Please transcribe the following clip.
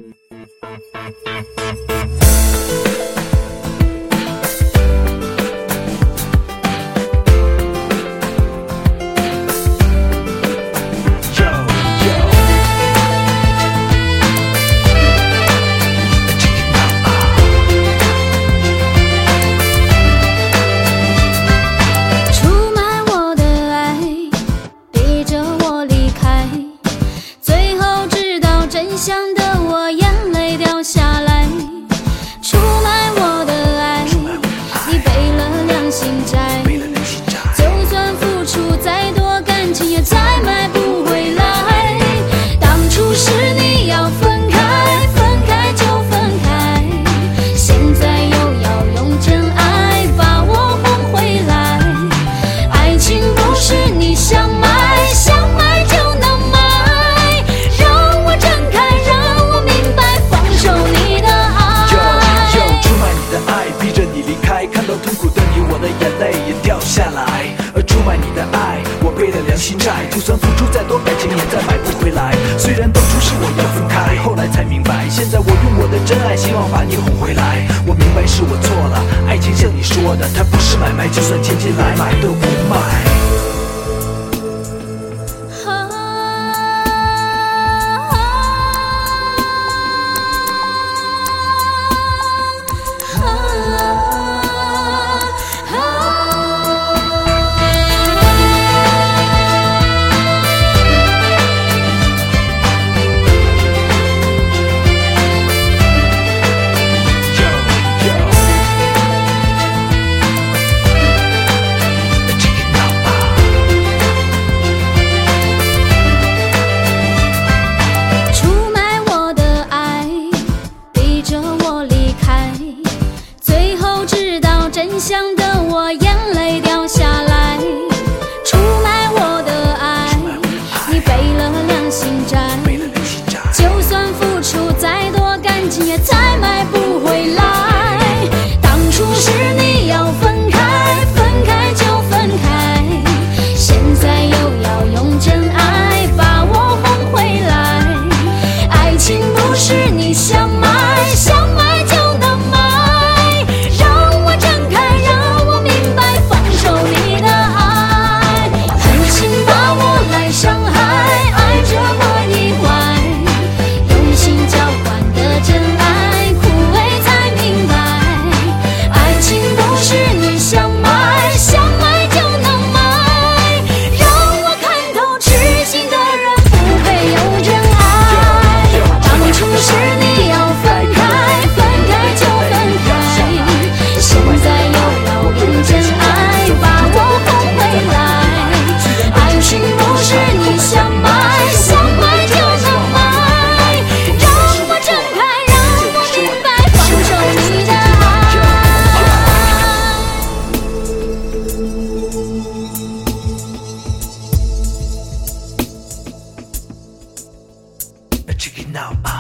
想的我眼泪掉下来，出卖我的爱，你背了良心债，就算付出再多感情也再买不回来。当初是你要分开，分开就分开，现在又要用真爱把我哄回来。爱情不是你想买，想买就能买，让我睁开，让我明白放手你的爱。 出卖你的爱，逼着你离开，看到痛苦的你，我的眼泪也掉下来。出卖你的爱，我背了良心债，就算付出再多感情也再买不回来。虽然当初是我要分开，后来才明白，现在我用我的真爱，希望把你哄回来。我明白是我错了，爱情像你说的，它不是买卖，就算钱进来，买都不卖。 真相的我眼泪掉下来，出卖我的爱，你背了良心债，就算付出再多感情也再买不回来。当初是你要分开，分开就分开，现在又要用真爱把我哄回来。爱情不是你想买，想买就能买，让我睁开，让我明白放手你的爱。狠心把我来伤害，爱着我一怀，用心交换的真爱，苦味才明白。爱情不是你想买，想买就能买，让我看透痴心的人不配有真爱。当初是你要分开，分开就分开，现在又要用真爱把我哄回来。爱情不是你想买，想买就能买，让我睁开，让我明白放手你的爱。 Check it now.